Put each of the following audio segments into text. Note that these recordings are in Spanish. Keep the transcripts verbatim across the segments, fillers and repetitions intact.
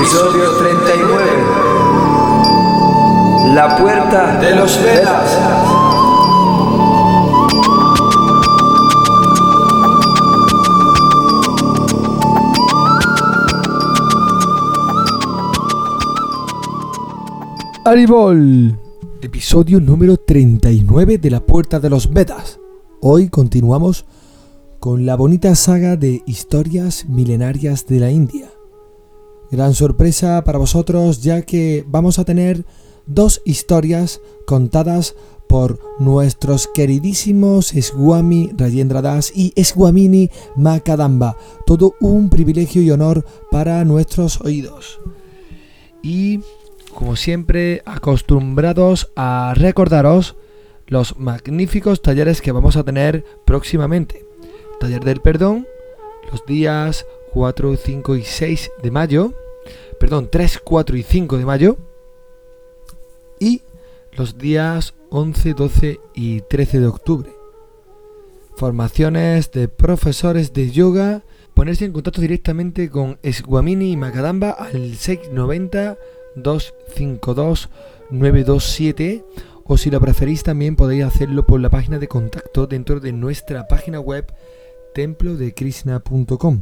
Episodio treinta y nueve. La puerta de los Vedas. Haribol, episodio número treinta y nueve de La Puerta de los Vedas. Hoy continuamos con la bonita saga de historias milenarias de la India. Gran sorpresa para vosotros, ya que vamos a tener dos historias contadas por nuestros queridísimos Swami Rajendra Das y Swamini Makadamba. Todo un privilegio y honor para nuestros oídos. Y como siempre, acostumbrados a recordaros los magníficos talleres que vamos a tener próximamente. Taller del Perdón, los días cuatro, cinco y seis de mayo. Perdón, tres, cuatro y cinco de mayo. Y los días once, doce y trece de octubre. Formaciones de profesores de yoga. Ponerse en contacto directamente con Swamini y Makadamba al seis noventa, dos cinco dos, nueve dos siete, o si lo preferís también podéis hacerlo por la página de contacto dentro de nuestra página web templo de krishna punto com.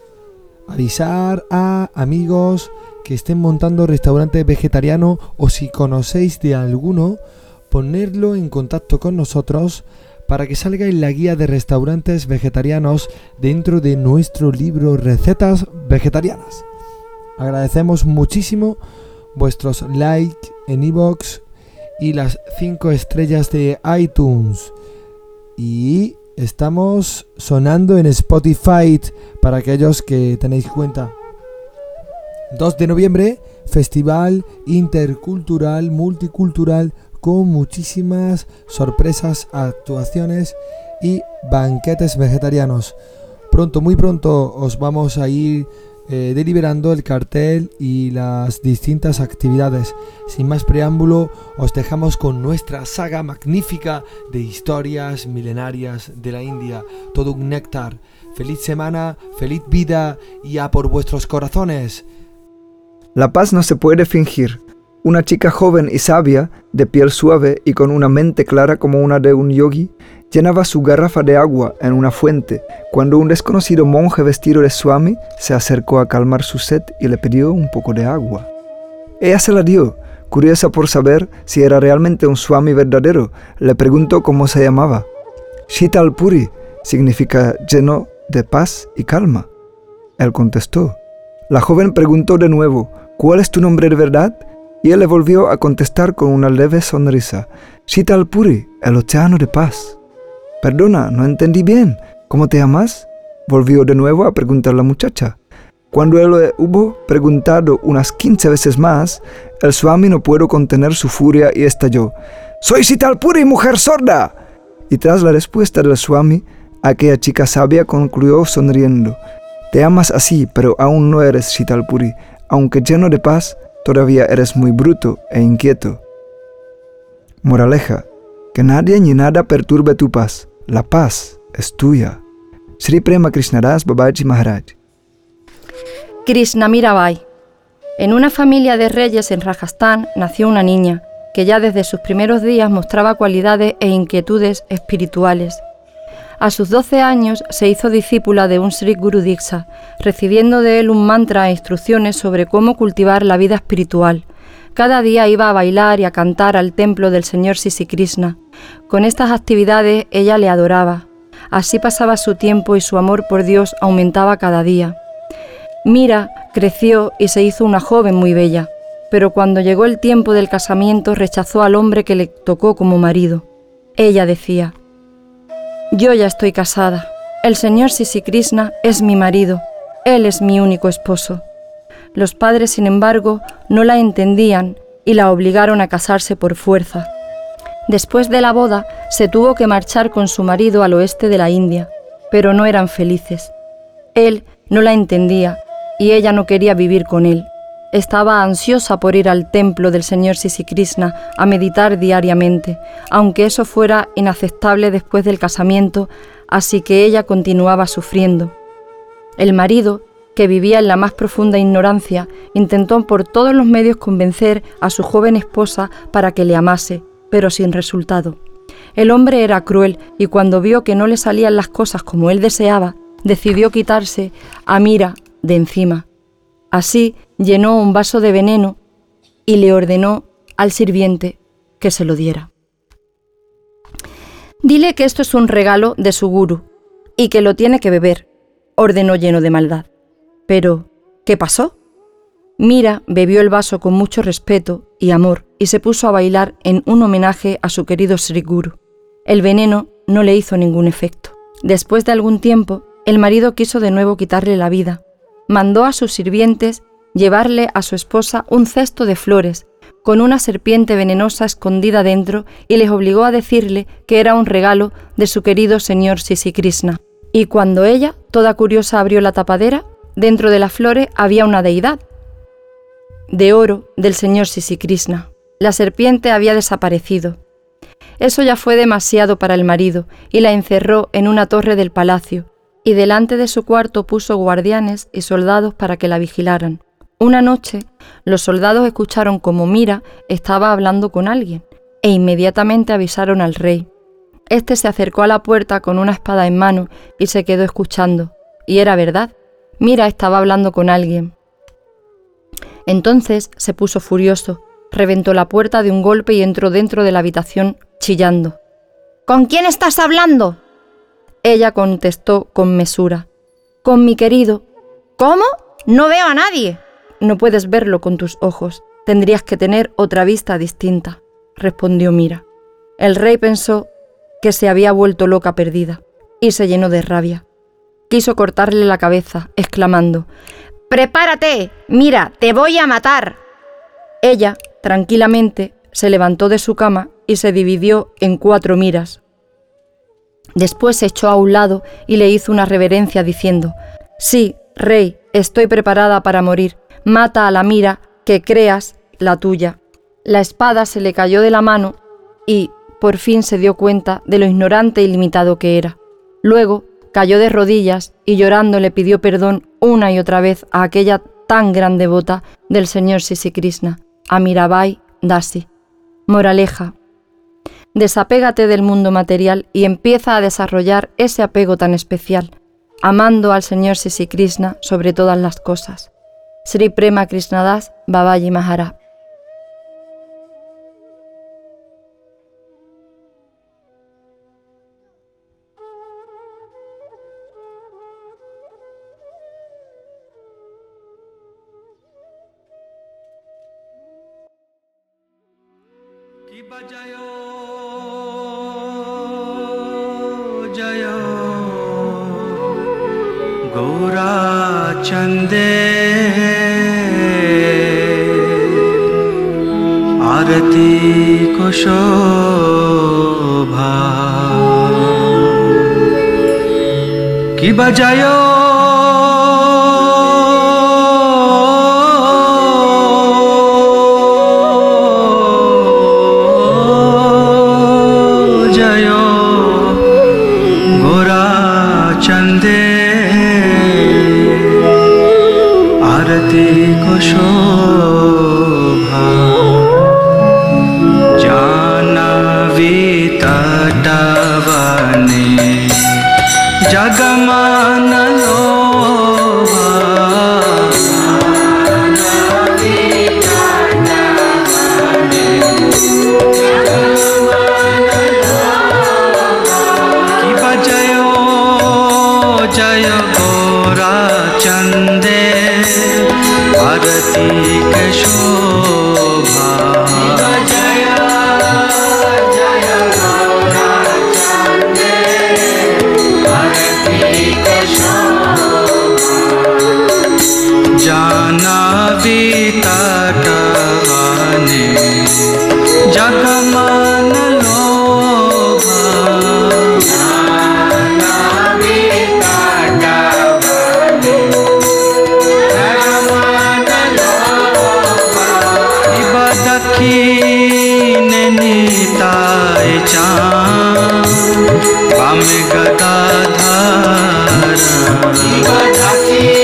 Avisar a amigos que estén montando restaurantes vegetarianos, o si conocéis de alguno, ponerlo en contacto con nosotros para que salga en la guía de restaurantes vegetarianos dentro de nuestro libro Recetas Vegetarianas. Agradecemos muchísimo vuestros likes en iVoox y las cinco estrellas de iTunes. Y estamos sonando en Spotify para aquellos que tenéis cuenta. dos de noviembre, Festival Intercultural Multicultural con muchísimas sorpresas, actuaciones y banquetes vegetarianos. Pronto, muy pronto os vamos a ir Eh, deliberando el cartel y las distintas actividades. Sin más preámbulo, os dejamos con nuestra saga magnífica de historias milenarias de la India. Todo un néctar. Feliz semana, feliz vida y a por vuestros corazones. La paz no se puede fingir. Una chica joven y sabia, de piel suave y con una mente clara como una de un yogi, llenaba su garrafa de agua en una fuente cuando un desconocido monje vestido de Swami se acercó a calmar su sed y le pidió un poco de agua. Ella se la dio, curiosa por saber si era realmente un Swami verdadero. Le preguntó cómo se llamaba. Shital Puri significa lleno de paz y calma. Él contestó. La joven preguntó de nuevo, ¿cuál es tu nombre de verdad? Y él le volvió a contestar con una leve sonrisa. Shital Puri, el océano de paz. Perdona, no entendí bien. ¿Cómo te llamas? Volvió de nuevo a preguntar la muchacha. Cuando él le hubo preguntado unas quince veces más, el Swami no pudo contener su furia y estalló. ¡Soy Shital Puri, mujer sorda! Y tras la respuesta del Swami, aquella chica sabia concluyó sonriendo. Te llamas así, pero aún no eres Shital Puri. Aunque lleno de paz, todavía eres muy bruto e inquieto. Moraleja, que nadie ni nada perturbe tu paz. La paz es tuya. Sri Prema Krishnadas Babaji Maharaj. Krishna Mirabai. En una familia de reyes en Rajasthan nació una niña que ya desde sus primeros días mostraba cualidades e inquietudes espirituales. A sus doce años se hizo discípula de un Sri Guru Diksha, recibiendo de él un mantra e instrucciones sobre cómo cultivar la vida espiritual. Cada día iba a bailar y a cantar al templo del señor Sisi Krishna. Con estas actividades ella le adoraba. Así pasaba su tiempo y su amor por Dios aumentaba cada día. Mira creció y se hizo una joven muy bella, pero cuando llegó el tiempo del casamiento rechazó al hombre que le tocó como marido. Ella decía: yo ya estoy casada, el señor Sisi Krishna es mi marido, él es mi único esposo. Los padres, sin embargo, no la entendían y la obligaron a casarse por fuerza. Después de la boda, se tuvo que marchar con su marido al oeste de la India, pero no eran felices. Él no la entendía y ella no quería vivir con él. Estaba ansiosa por ir al templo del señor Sisi Krishna a meditar diariamente, aunque eso fuera inaceptable después del casamiento, así que ella continuaba sufriendo. El marido que vivía en la más profunda ignorancia, intentó por todos los medios convencer a su joven esposa para que le amase, pero sin resultado. El hombre era cruel y cuando vio que no le salían las cosas como él deseaba, decidió quitarse a Mira de encima. Así llenó un vaso de veneno y le ordenó al sirviente que se lo diera. «Dile que esto es un regalo de su gurú y que lo tiene que beber», ordenó lleno de maldad. Pero, ¿qué pasó? Mira bebió el vaso con mucho respeto y amor y se puso a bailar en un homenaje a su querido Sri Guru. El veneno no le hizo ningún efecto. Después de algún tiempo, el marido quiso de nuevo quitarle la vida. Mandó a sus sirvientes llevarle a su esposa un cesto de flores con una serpiente venenosa escondida dentro y les obligó a decirle que era un regalo de su querido señor Sisi Krishna. Y cuando ella, toda curiosa, abrió la tapadera, dentro de las flores había una deidad de oro del señor Sisi Krishna. La serpiente había desaparecido. Eso ya fue demasiado para el marido y la encerró en una torre del palacio y delante de su cuarto puso guardianes y soldados para que la vigilaran. Una noche, los soldados escucharon como Mira estaba hablando con alguien e inmediatamente avisaron al rey. Este se acercó a la puerta con una espada en mano y se quedó escuchando. Y era verdad, Mira estaba hablando con alguien. Entonces se puso furioso, reventó la puerta de un golpe y entró dentro de la habitación chillando. «¿Con quién estás hablando?». Ella contestó con mesura. «Con mi querido». «¿Cómo? No veo a nadie». «No puedes verlo con tus ojos, tendrías que tener otra vista distinta», respondió Mira. El rey pensó que se había vuelto loca perdida y se llenó de rabia. Quiso cortarle la cabeza, exclamando: «¡Prepárate! Mira, te voy a matar». Ella, tranquilamente, se levantó de su cama y se dividió en cuatro miras. Después se echó a un lado y le hizo una reverencia diciendo: «Sí, rey, estoy preparada para morir. Mata a la Mira que creas la tuya». La espada se le cayó de la mano y, por fin, se dio cuenta de lo ignorante y limitado que era. Luego, cayó de rodillas y llorando le pidió perdón una y otra vez a aquella tan gran devota del señor Sisi Krishna, a Mirabai Dasi. Moraleja: desapégate del mundo material y empieza a desarrollar ese apego tan especial, amando al señor Sisi Krishna sobre todas las cosas. Sri Prema Krishnadas Babaji Maharaj. Gaura Chande Arati ko shobha ki bajayo jayo Gaura Chande आरती को शोभा जानवी तटवने जगमान लोभा जानवी तटवने जगमान लोभा की बजयो जय गोरा चंदे आरती के शोभा जय जय गौरा चंदे आरती के शोभा जानवी तटवने जगमान लोभा जानवी तटवने दखिने निताय चाँद बामे गदाधर दखिने